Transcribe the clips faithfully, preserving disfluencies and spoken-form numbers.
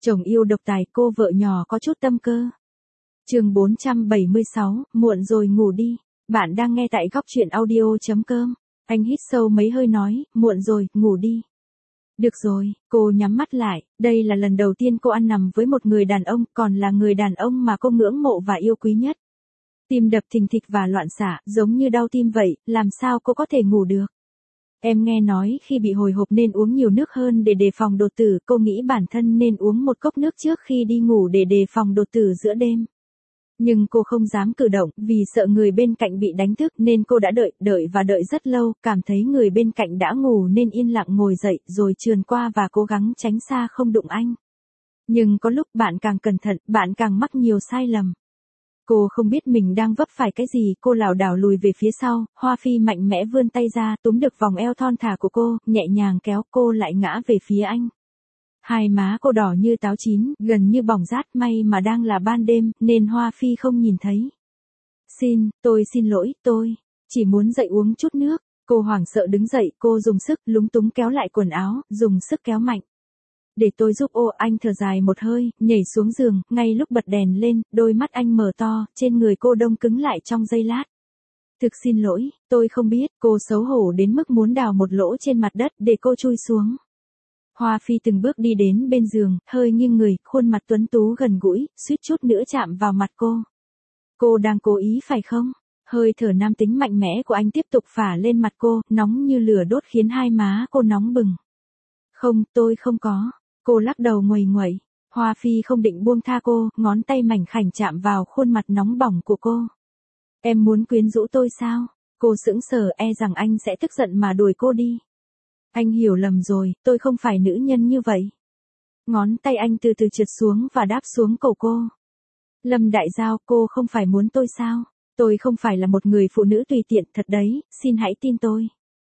Chồng yêu độc tài, cô vợ nhỏ có chút tâm cơ. Chương bốn trăm bảy mươi sáu, muộn rồi ngủ đi. Bạn đang nghe tại góc truyện audio chấm com. Anh hít sâu mấy hơi nói, muộn rồi, ngủ đi. Được rồi, cô nhắm mắt lại, đây là lần đầu tiên cô ăn nằm với một người đàn ông, còn là người đàn ông mà cô ngưỡng mộ và yêu quý nhất. Tim đập thình thịch và loạn xạ, giống như đau tim vậy, làm sao cô có thể ngủ được? Em nghe nói khi bị hồi hộp nên uống nhiều nước hơn để đề phòng đột tử, cô nghĩ bản thân nên uống một cốc nước trước khi đi ngủ để đề phòng đột tử giữa đêm. Nhưng cô không dám cử động, vì sợ người bên cạnh bị đánh thức nên cô đã đợi, đợi và đợi rất lâu, cảm thấy người bên cạnh đã ngủ nên yên lặng ngồi dậy rồi trườn qua và cố gắng tránh xa không đụng anh. Nhưng có lúc bạn càng cẩn thận, bạn càng mắc nhiều sai lầm. Cô không biết mình đang vấp phải cái gì, cô lảo đảo lùi về phía sau, Hoa Phi mạnh mẽ vươn tay ra, túm được vòng eo thon thả của cô, nhẹ nhàng kéo cô lại ngã về phía anh. Hai má cô đỏ như táo chín, gần như bỏng rát, may mà đang là ban đêm, nên Hoa Phi không nhìn thấy. Xin, tôi xin lỗi, tôi chỉ muốn dậy uống chút nước. Cô hoảng sợ đứng dậy, cô dùng sức, lúng túng kéo lại quần áo, dùng sức kéo mạnh. Để tôi giúp. Ô, anh thở dài một hơi, nhảy xuống giường, ngay lúc bật đèn lên, đôi mắt anh mở to, trên người cô đông cứng lại trong giây lát. Thực xin lỗi, tôi không biết, cô xấu hổ đến mức muốn đào một lỗ trên mặt đất để cô chui xuống. Hoa Phi từng bước đi đến bên giường, hơi nghiêng người, khuôn mặt tuấn tú gần gũi, suýt chút nữa chạm vào mặt cô. Cô đang cố ý phải không? Hơi thở nam tính mạnh mẽ của anh tiếp tục phả lên mặt cô, nóng như lửa đốt khiến hai má cô nóng bừng. Không, tôi không có. Cô lắc đầu nguầy nguậy. Hoa Phi không định buông tha cô, ngón tay mảnh khảnh chạm vào khuôn mặt nóng bỏng của cô. Em muốn quyến rũ tôi sao? Cô sững sờ, e rằng anh sẽ tức giận mà đuổi cô đi. Anh hiểu lầm rồi, tôi không phải nữ nhân như vậy. Ngón tay anh từ từ trượt xuống và đáp xuống cổ cô. Lâm Đại Giao, cô không phải muốn tôi sao? Tôi không phải là một người phụ nữ tùy tiện, thật đấy, xin hãy tin tôi.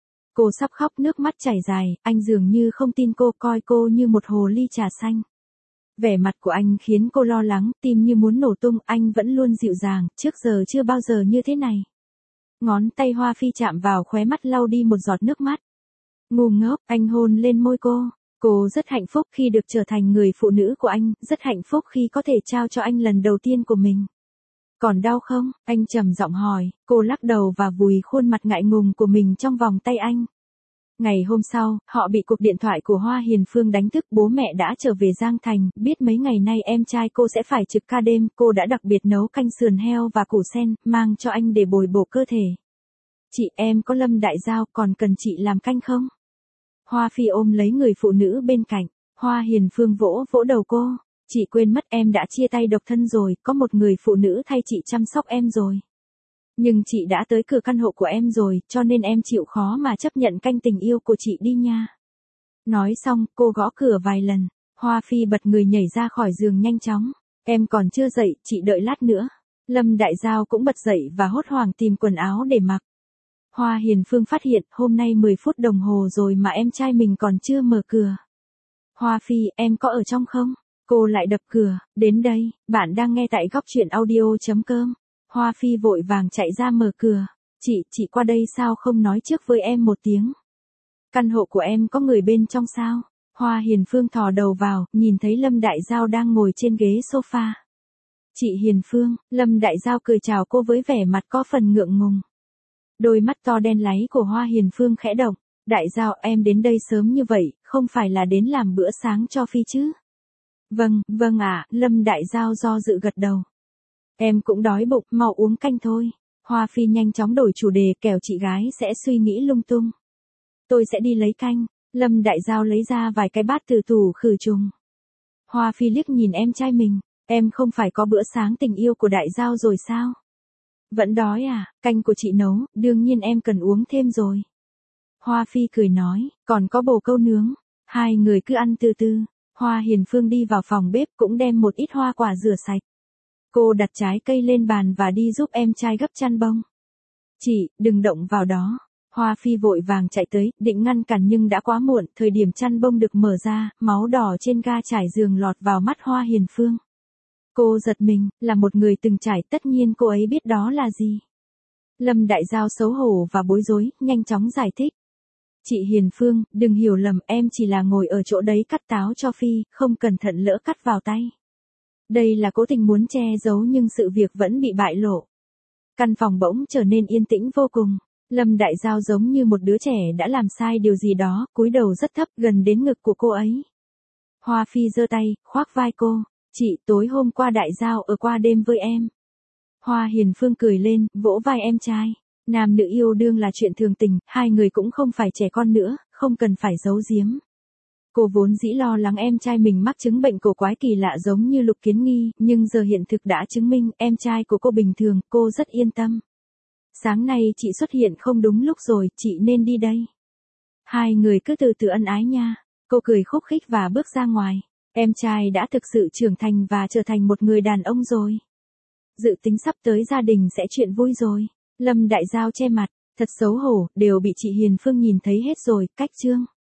Cô sắp khóc, nước mắt chảy dài, anh dường như không tin cô, coi cô như một hồ ly trà xanh. Vẻ mặt của anh khiến cô lo lắng, tim như muốn nổ tung, anh vẫn luôn dịu dàng, trước giờ chưa bao giờ như thế này. Ngón tay Hoa Phi chạm vào khóe mắt lau đi một giọt nước mắt. Ngu ngốc, anh hôn lên môi cô. Cô rất hạnh phúc khi được trở thành người phụ nữ của anh, rất hạnh phúc khi có thể trao cho anh lần đầu tiên của mình. Còn đau không? Anh trầm giọng hỏi, cô lắc đầu và vùi khuôn mặt ngại ngùng của mình trong vòng tay anh. Ngày hôm sau, họ bị cuộc điện thoại của Hoa Hiền Phương đánh thức, bố mẹ đã trở về Giang Thành, biết mấy ngày nay em trai cô sẽ phải trực ca đêm, cô đã đặc biệt nấu canh sườn heo và củ sen, mang cho anh để bồi bổ cơ thể. Chị, em có Lâm Đại Giao, còn cần chị làm canh không? Hoa Phi ôm lấy người phụ nữ bên cạnh, Hoa Hiền Phương vỗ vỗ đầu cô. Chị quên mất em đã chia tay độc thân rồi, có một người phụ nữ thay chị chăm sóc em rồi. Nhưng chị đã tới cửa căn hộ của em rồi, cho nên em chịu khó mà chấp nhận canh tình yêu của chị đi nha. Nói xong, cô gõ cửa vài lần, Hoa Phi bật người nhảy ra khỏi giường nhanh chóng. Em còn chưa dậy, chị đợi lát nữa. Lâm Đại Giao cũng bật dậy và hốt hoảng tìm quần áo để mặc. Hoa Hiền Phương phát hiện, hôm nay mười phút đồng hồ rồi mà em trai mình còn chưa mở cửa. Hoa Phi, em có ở trong không? Cô lại đập cửa, đến đây, bạn đang nghe tại góc truyện audio chấm com. Hoa Phi vội vàng chạy ra mở cửa. Chị, chị qua đây sao không nói trước với em một tiếng? Căn hộ của em có người bên trong sao? Hoa Hiền Phương thò đầu vào, nhìn thấy Lâm Đại Giao đang ngồi trên ghế sofa. Chị Hiền Phương, Lâm Đại Giao cười chào cô với vẻ mặt có phần ngượng ngùng. Đôi mắt to đen láy của Hoa Hiền Phương khẽ động. Đại Giao, em đến đây sớm như vậy, không phải là đến làm bữa sáng cho Phi chứ? Vâng, vâng ạ, à, Lâm Đại Giao do dự gật đầu. Em cũng đói bụng, mau uống canh thôi. Hoa Phi nhanh chóng đổi chủ đề, kẻo chị gái sẽ suy nghĩ lung tung. Tôi sẽ đi lấy canh. Lâm Đại Giao lấy ra vài cái bát từ tủ khử trùng. Hoa Phi liếc nhìn em trai mình, em không phải có bữa sáng tình yêu của Đại Giao rồi sao? Vẫn đói à, canh của chị nấu, đương nhiên em cần uống thêm rồi. Hoa Phi cười nói, còn có bồ câu nướng. Hai người cứ ăn từ từ. Hoa Hiền Phương đi vào phòng bếp cũng đem một ít hoa quả rửa sạch. Cô đặt trái cây lên bàn và đi giúp em trai gấp chăn bông. Chị, đừng động vào đó. Hoa Phi vội vàng chạy tới, định ngăn cản nhưng đã quá muộn, thời điểm chăn bông được mở ra, máu đỏ trên ga trải giường lọt vào mắt Hoa Hiền Phương. Cô giật mình, là một người từng trải, tất nhiên cô ấy biết đó là gì. Lâm Đại Giao xấu hổ và bối rối, nhanh chóng giải thích. Chị Hiền Phương, đừng hiểu lầm, em chỉ là ngồi ở chỗ đấy cắt táo cho Phi, không cẩn thận lỡ cắt vào tay. Đây là cố tình muốn che giấu nhưng sự việc vẫn bị bại lộ. Căn phòng bỗng trở nên yên tĩnh vô cùng. Lâm Đại Giao giống như một đứa trẻ đã làm sai điều gì đó, cúi đầu rất thấp gần đến ngực của cô ấy. Hoa Phi giơ tay, khoác vai cô. Chị, tối hôm qua Đại Giao ở qua đêm với em. Hoa Hiền Phương cười lên, vỗ vai em trai. Nam nữ yêu đương là chuyện thường tình, hai người cũng không phải trẻ con nữa, không cần phải giấu giếm. Cô vốn dĩ lo lắng em trai mình mắc chứng bệnh cổ quái kỳ lạ giống như Lục Kiến Nghi, nhưng giờ hiện thực đã chứng minh em trai của cô bình thường, cô rất yên tâm. Sáng nay chị xuất hiện không đúng lúc rồi, chị nên đi đây. Hai người cứ từ từ ân ái nha. Cô cười khúc khích và bước ra ngoài. Em trai đã thực sự trưởng thành và trở thành một người đàn ông rồi. Dự tính sắp tới gia đình sẽ chuyện vui rồi. Lâm Đại Giao che mặt, thật xấu hổ, đều bị chị Hiền Phương nhìn thấy hết rồi, cách chương.